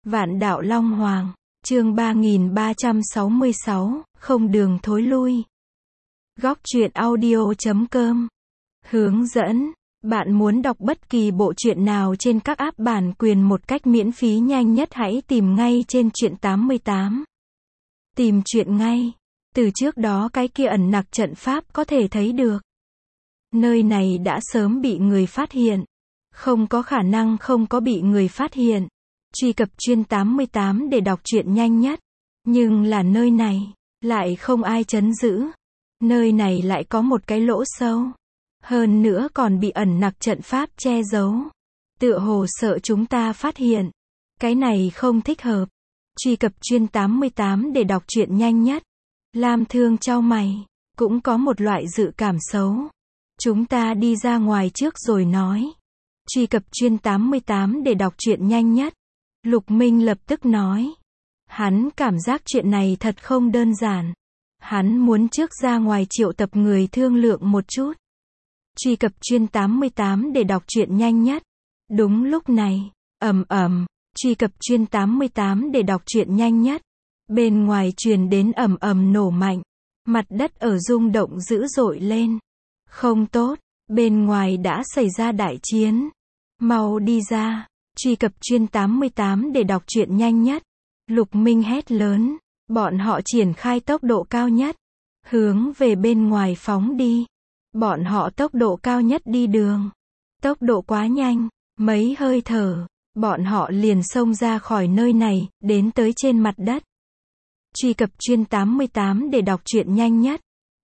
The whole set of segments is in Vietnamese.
Vạn đạo Long Hoàng, chương 3366, không đường thối lui. Góc truyện audio.com. Hướng dẫn. Bạn muốn đọc bất kỳ bộ truyện nào trên các app bản quyền một cách miễn phí nhanh nhất, hãy tìm ngay trên Truyện 88. Tìm truyện ngay. Từ trước đó cái kia ẩn nặc trận pháp có thể thấy được. Nơi này đã sớm bị người phát hiện. Không có khả năng không có bị người phát hiện. Truy cập Truyện 88 để đọc truyện nhanh nhất. Nhưng là nơi này, lại không ai trấn giữ. Nơi này lại có một cái lỗ sâu. Hơn nữa còn bị ẩn nặc trận pháp che giấu. Tựa hồ sợ chúng ta phát hiện. Cái này không thích hợp. Truy cập Truyện 88 để đọc truyện nhanh nhất. Lam Thương chau mày. Cũng có một loại dự cảm xấu. Chúng ta đi ra ngoài trước rồi nói. Truy cập Truyện 88 để đọc truyện nhanh nhất. Lục Minh lập tức nói. Hắn cảm giác chuyện này thật không đơn giản. Hắn muốn trước ra ngoài triệu tập người thương lượng một chút. Truy cập Truyện 88 để đọc truyện nhanh nhất. Đúng lúc này, truy cập Truyện 88 để đọc truyện nhanh nhất. Bên ngoài truyền đến nổ mạnh. Mặt đất ở rung động dữ dội lên. Không tốt, bên ngoài đã xảy ra đại chiến. Mau đi ra. Truy cập Truyện 88 để đọc truyện nhanh nhất. Lục Minh hét lớn. Bọn họ triển khai tốc độ cao nhất. Hướng về bên ngoài phóng đi. Bọn họ tốc độ cao nhất đi đường. Tốc độ quá nhanh. Mấy hơi thở. Bọn họ liền xông ra khỏi nơi này, đến tới trên mặt đất. Truy cập Truyện 88 để đọc truyện nhanh nhất.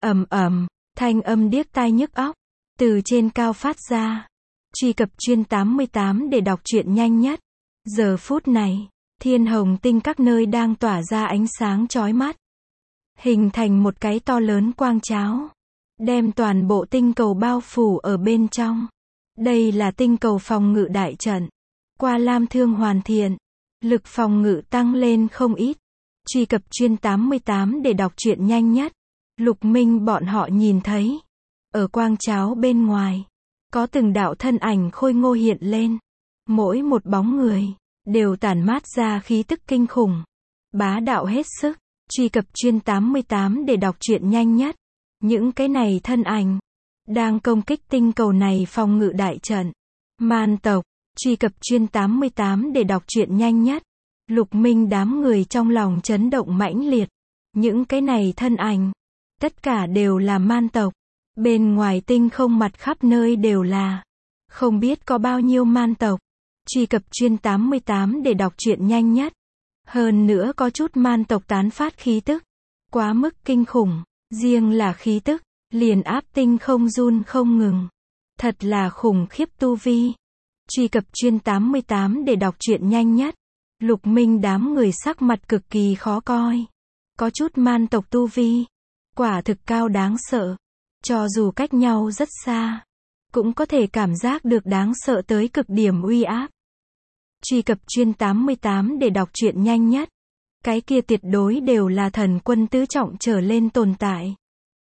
Thanh âm điếc tai nhức óc. Từ trên cao phát ra. Truy cập Truyện 88 để đọc truyện nhanh nhất. Giờ phút này, thiên hồng tinh các nơi đang tỏa ra ánh sáng chói mắt. Hình thành một cái to lớn quang cháo. Đem toàn bộ tinh cầu bao phủ ở bên trong. Đây là tinh cầu phòng ngự đại trận. Qua Lam Thương hoàn thiện. Lực phòng ngự tăng lên không ít. Truy cập Truyện 88 để đọc truyện nhanh nhất. Lục Minh bọn họ nhìn thấy. Ở quang cháo bên ngoài. Có từng đạo thân ảnh khôi ngô hiện lên. Mỗi một bóng người, đều tản mát ra khí tức kinh khủng. Bá đạo hết sức. Truy cập Truyện 88 để đọc truyện nhanh nhất. Những cái này thân ảnh, đang công kích tinh cầu này phòng ngự đại trận. Man tộc. Truy cập Truyện 88 để đọc truyện nhanh nhất. Lục Minh đám người trong lòng chấn động mãnh liệt. Những cái này thân ảnh, tất cả đều là man tộc. Bên ngoài tinh không mặt khắp nơi đều là. Không biết có bao nhiêu man tộc. Truy cập Truyện 88 để đọc truyện nhanh nhất. Hơn nữa có chút man tộc tán phát khí tức. Quá mức kinh khủng. Riêng là khí tức, liền áp tinh không run không ngừng. Thật là khủng khiếp tu vi. Truy cập Truyện 88 để đọc truyện nhanh nhất. Lục Minh đám người sắc mặt cực kỳ khó coi. Có chút man tộc tu vi. Quả thực cao đáng sợ. Cho dù cách nhau rất xa, cũng có thể cảm giác được đáng sợ tới cực điểm uy áp. Truy cập Truyện 88 để đọc truyện nhanh nhất. Cái kia tuyệt đối đều là thần quân tứ trọng trở lên tồn tại.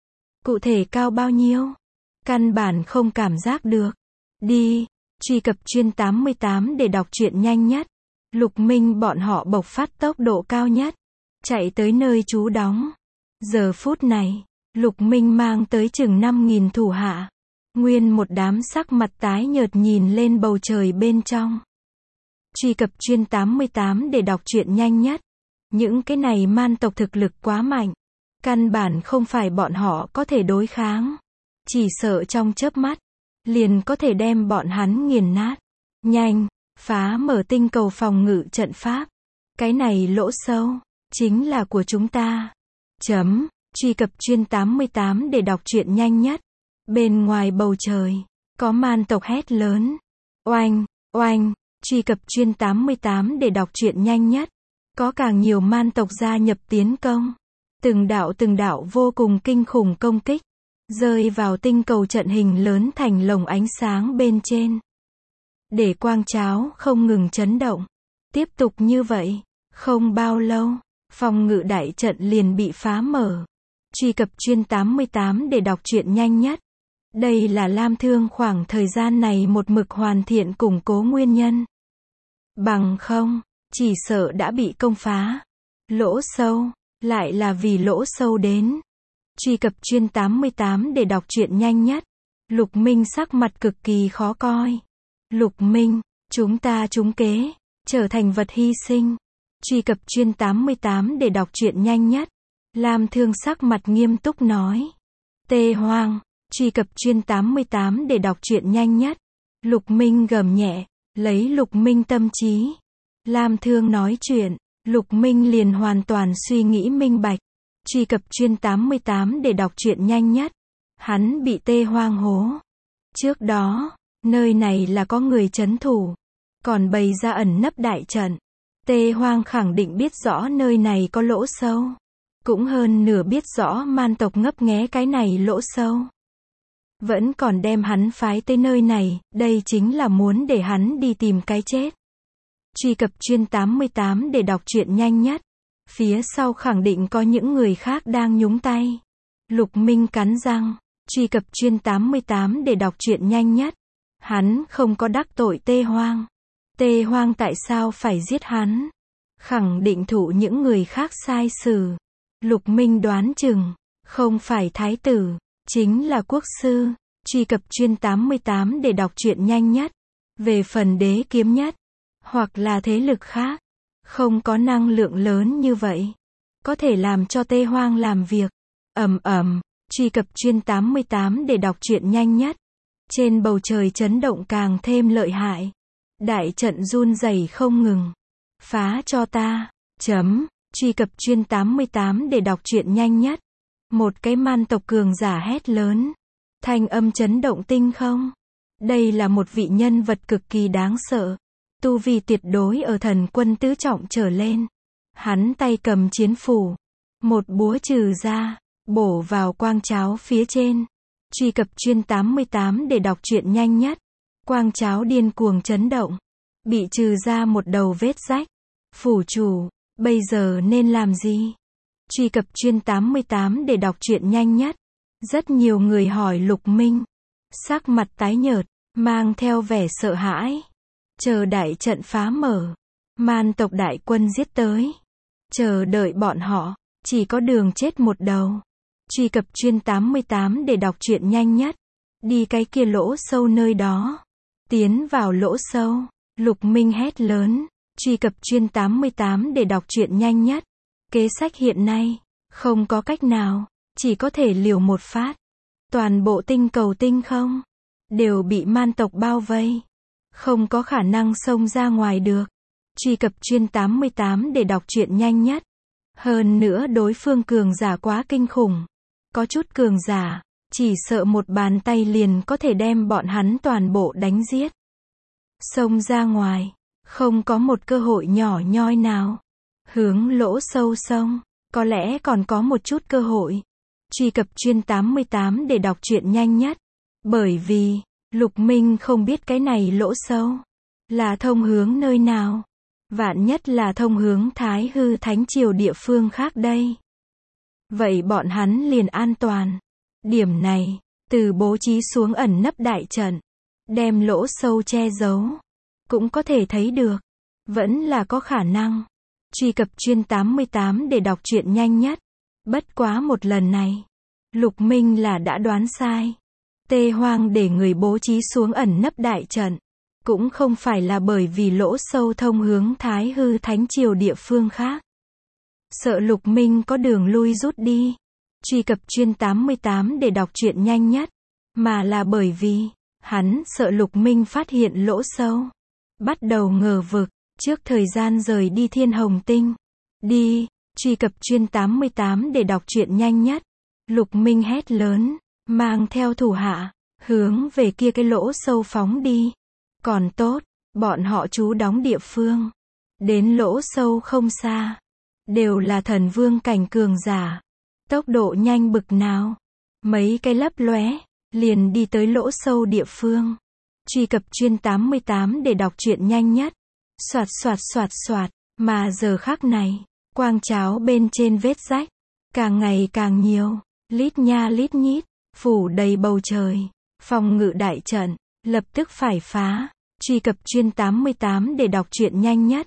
Cụ thể cao bao nhiêu? Căn bản không cảm giác được. Đi. Truy cập Truyện 88 để đọc truyện nhanh nhất. Lục Minh bọn họ bộc phát tốc độ cao nhất. Chạy tới nơi trú đóng. Giờ phút này, Lục Minh mang tới chừng 5.000 thủ hạ. Nguyên một đám sắc mặt tái nhợt nhìn lên bầu trời bên trong. Truy cập Truyện 88 để đọc truyện nhanh nhất. Những cái này man tộc thực lực quá mạnh. Căn bản không phải bọn họ có thể đối kháng. Chỉ sợ trong chớp mắt, liền có thể đem bọn hắn nghiền nát. Nhanh, phá mở tinh cầu phòng ngự trận pháp. Cái này lỗ sâu, chính là của chúng ta. Truy cập Truyện 88 để đọc truyện nhanh nhất. Bên ngoài bầu trời, có man tộc hét lớn. Oanh, oanh, truy cập Truyện 88 để đọc truyện nhanh nhất. Có càng nhiều man tộc gia nhập tiến công. Từng đạo vô cùng kinh khủng công kích. Rơi vào tinh cầu trận hình lớn thành lồng ánh sáng bên trên. Để quang cháo không ngừng chấn động. Tiếp tục như vậy, không bao lâu, phòng ngự đại trận liền bị phá mở. Truy cập Truyện 88 để đọc truyện nhanh nhất. Đây là Lam Thương khoảng thời gian này một mực hoàn thiện củng cố nguyên nhân. Bằng không, chỉ sợ đã bị công phá. Lỗ sâu, lại là vì lỗ sâu đến. Truy cập Chuyên 88 để đọc truyện nhanh nhất. Lục Minh sắc mặt cực kỳ khó coi. Lục Minh, chúng ta trúng kế, trở thành vật hy sinh. Truy cập Chuyên 88 để đọc truyện nhanh nhất. Lam Thương sắc mặt nghiêm túc nói. Tê Hoang, truy cập Chuyên 88 để đọc truyện nhanh nhất. Lục Minh gầm nhẹ, lấy Lục Minh tâm trí. Lam Thương nói chuyện, Lục Minh liền hoàn toàn suy nghĩ minh bạch. Truy cập Chuyên 88 để đọc truyện nhanh nhất. Hắn bị Tê Hoang hố. Trước đó, nơi này là có người trấn thủ, còn bày ra ẩn nấp đại trận. Tê Hoang khẳng định biết rõ nơi này có lỗ sâu. Cũng hơn nửa biết rõ man tộc ngấp nghé cái này lỗ sâu. Vẫn còn đem hắn phái tới nơi này, đây chính là muốn để hắn đi tìm cái chết. Truy cập Chuyên 88 để đọc truyện nhanh nhất. Phía sau khẳng định có những người khác đang nhúng tay. Lục Minh cắn răng. Truy cập Chuyên 88 để đọc truyện nhanh nhất. Hắn không có đắc tội Tê Hoang. Tê Hoang tại sao phải giết hắn? Khẳng định thụ những người khác sai xử. Lục Minh đoán chừng, không phải thái tử, chính là quốc sư. Truy cập Chuyên 88 để đọc truyện nhanh nhất. Về phần đế kiếm nhất, hoặc là thế lực khác, không có năng lượng lớn như vậy, có thể làm cho Tê Hoang làm việc. Truy cập Chuyên 88 để đọc truyện nhanh nhất. Trên bầu trời chấn động càng thêm lợi hại. Đại trận run rẩy không ngừng. Phá cho ta. Truy cập Chuyên 88 để đọc truyện nhanh nhất. Một cái man tộc cường giả hét lớn. Thanh âm chấn động tinh không. Đây là một vị nhân vật cực kỳ đáng sợ. Tu vi tuyệt đối ở thần quân tứ trọng trở lên. Hắn tay cầm chiến phủ. Một búa trừ ra, bổ vào quang cháo phía trên. Truy cập Chuyên 88 để đọc truyện nhanh nhất. Quang cháo điên cuồng chấn động. Bị trừ ra một đầu vết rách. Phủ chủ, bây giờ nên làm gì? Truy cập Chuyên 88 để đọc truyện nhanh nhất. Rất nhiều người hỏi Lục Minh. Sắc mặt tái nhợt, mang theo vẻ sợ hãi. Chờ đại trận phá mở. Man tộc đại quân giết tới. Chờ đợi bọn họ, chỉ có đường chết một đầu. Truy cập Chuyên 88 để đọc truyện nhanh nhất. Đi cái kia lỗ sâu nơi đó. Tiến vào lỗ sâu. Lục Minh hét lớn. Truy cập Chuyên 88 để đọc truyện nhanh nhất. Kế sách hiện nay, không có cách nào, chỉ có thể liều một phát. Toàn bộ tinh cầu tinh không, đều bị man tộc bao vây. Không có khả năng xông ra ngoài được. Truy cập Chuyên 88 để đọc truyện nhanh nhất. Hơn nữa đối phương cường giả quá kinh khủng. Có chút cường giả, chỉ sợ một bàn tay liền có thể đem bọn hắn toàn bộ đánh giết. Xông ra ngoài, không có một cơ hội nhỏ nhoi nào. Hướng lỗ sâu sông, có lẽ còn có một chút cơ hội. Truy cập Chuyên 88 để đọc truyện nhanh nhất. Bởi vì, Lục Minh không biết cái này lỗ sâu là thông hướng nơi nào. Vạn nhất là thông hướng Thái Hư Thánh Triều địa phương khác đây. Vậy bọn hắn liền an toàn. Điểm này, từ bố trí xuống ẩn nấp đại trận, đem lỗ sâu che giấu, cũng có thể thấy được. Vẫn là có khả năng. Truy cập Chuyên 88 để đọc truyện nhanh nhất. Bất quá một lần này, Lục Minh là đã đoán sai. Tê Hoang để người bố trí xuống ẩn nấp đại trận, cũng không phải là bởi vì lỗ sâu thông hướng Thái Hư Thánh Triều địa phương khác. Sợ Lục Minh có đường lui rút đi. Truy cập Chuyên 88 để đọc truyện nhanh nhất. Mà là bởi vì, hắn sợ Lục Minh phát hiện lỗ sâu. Bắt đầu ngờ vực, trước thời gian rời đi Thiên Hồng Tinh. Đi, truy cập Chuyên 88 để đọc truyện nhanh nhất. Lục Minh hét lớn, mang theo thủ hạ, hướng về kia cái lỗ sâu phóng đi. Còn tốt, bọn họ trú đóng địa phương. Đến lỗ sâu không xa. Đều là thần vương cảnh cường giả. Tốc độ nhanh bực nào. Mấy cái lấp lóe, liền đi tới lỗ sâu địa phương. Truy cập Chuyên 88 để đọc truyện nhanh nhất. Soạt soạt soạt soạt, mà giờ khắc này, quang cháo bên trên vết rách, càng ngày càng nhiều, lít nha lít nhít, phủ đầy bầu trời. Phòng ngự đại trận, lập tức phải phá. Truy cập Chuyên 88 để đọc truyện nhanh nhất.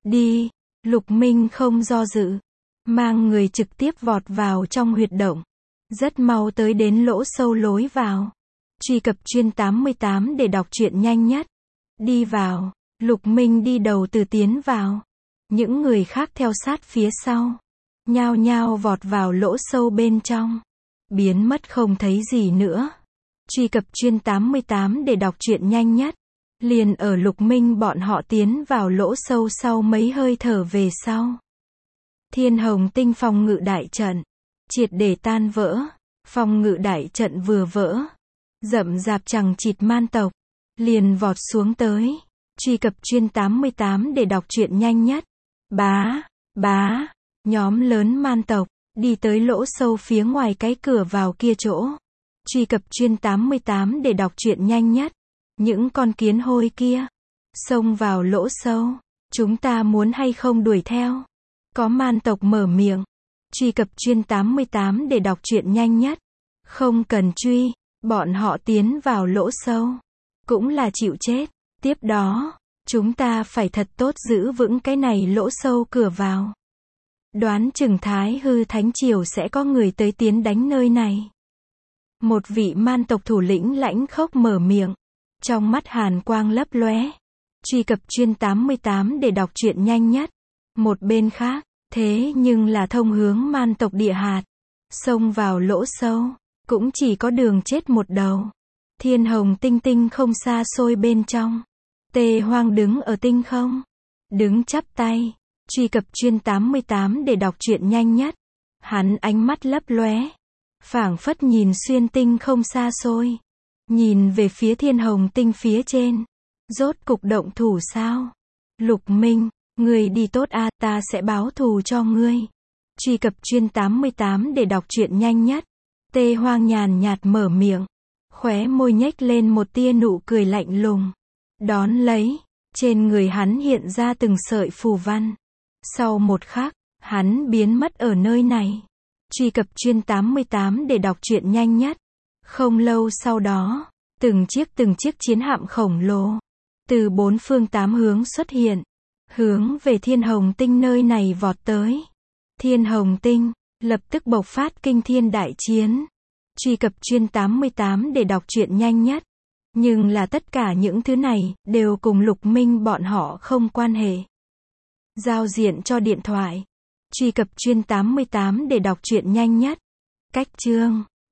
Đi. Lục Minh không do dự. Mang người trực tiếp vọt vào trong huyệt động. Rất mau tới đến lỗ sâu lối vào. Truy cập chuyên 88 để đọc truyện nhanh nhất. Đi vào. Lục Minh đi đầu từ tiến vào. Những người khác theo sát phía sau. Nhao nhao vọt vào lỗ sâu bên trong. Biến mất không thấy gì nữa. Truy cập chuyên 88 để đọc truyện nhanh nhất. Liền ở Lục Minh bọn họ tiến vào lỗ sâu sau mấy hơi thở về sau. Thiên Hồng Tinh phòng ngự đại trận. Triệt để tan vỡ. Phòng ngự đại trận vừa vỡ. Rậm rạp chằng chịt man tộc. Liền vọt xuống tới. Truy cập chuyên 88 để đọc truyện nhanh nhất. Bá. Nhóm lớn man tộc. Đi tới lỗ sâu phía ngoài cái cửa vào kia chỗ. Truy cập chuyên 88 để đọc truyện nhanh nhất. Những con kiến hôi kia. Xông vào lỗ sâu. Chúng ta muốn hay không đuổi theo? Có man tộc mở miệng. Truy cập chuyên 88 để đọc truyện nhanh nhất. Không cần truy. Bọn họ tiến vào lỗ sâu. Cũng là chịu chết. Tiếp đó, chúng ta phải thật tốt giữ vững cái này lỗ sâu cửa vào. Đoán chừng Thái Hư Thánh Triều sẽ có người tới tiến đánh nơi này. Một vị man tộc thủ lĩnh lãnh khốc mở miệng. Trong mắt hàn quang lấp lóe. Truy cập chuyên 88 để đọc truyện nhanh nhất. Một bên khác, thế nhưng là thông hướng man tộc địa hạt. Xông vào lỗ sâu. Cũng chỉ có đường chết một đầu. Thiên Hồng Tinh không xa xôi bên trong. Tê Hoang đứng ở tinh không. Đứng chắp tay. Truy cập chuyên 88 để đọc truyện nhanh nhất. Hắn ánh mắt lấp lóe. Phảng phất nhìn xuyên tinh không xa xôi. Nhìn về phía Thiên Hồng Tinh phía trên. Rốt cục động thủ sao? Lục Minh, ngươi đi tốt a, ta sẽ báo thù cho ngươi. Truy cập chuyên 88 để đọc truyện nhanh nhất. Tê Hoang nhàn nhạt mở miệng. Khóe môi nhếch lên một tia nụ cười lạnh lùng. Đón lấy, trên người hắn hiện ra từng sợi phù văn. Sau một khắc, hắn biến mất ở nơi này. Truy cập chuyên 88 để đọc truyện nhanh nhất. Không lâu sau đó, từng chiếc chiến hạm khổng lồ. Từ bốn phương tám hướng xuất hiện. Hướng về Thiên Hồng Tinh nơi này vọt tới. Thiên Hồng Tinh, lập tức bộc phát kinh thiên đại chiến. Truy cập chuyên 88 để đọc truyện nhanh nhất. Nhưng là tất cả những thứ này, đều cùng Lục Minh bọn họ không quan hệ. Giao diện cho điện thoại. Truy cập chuyên 88 để đọc truyện nhanh nhất. Cách chương.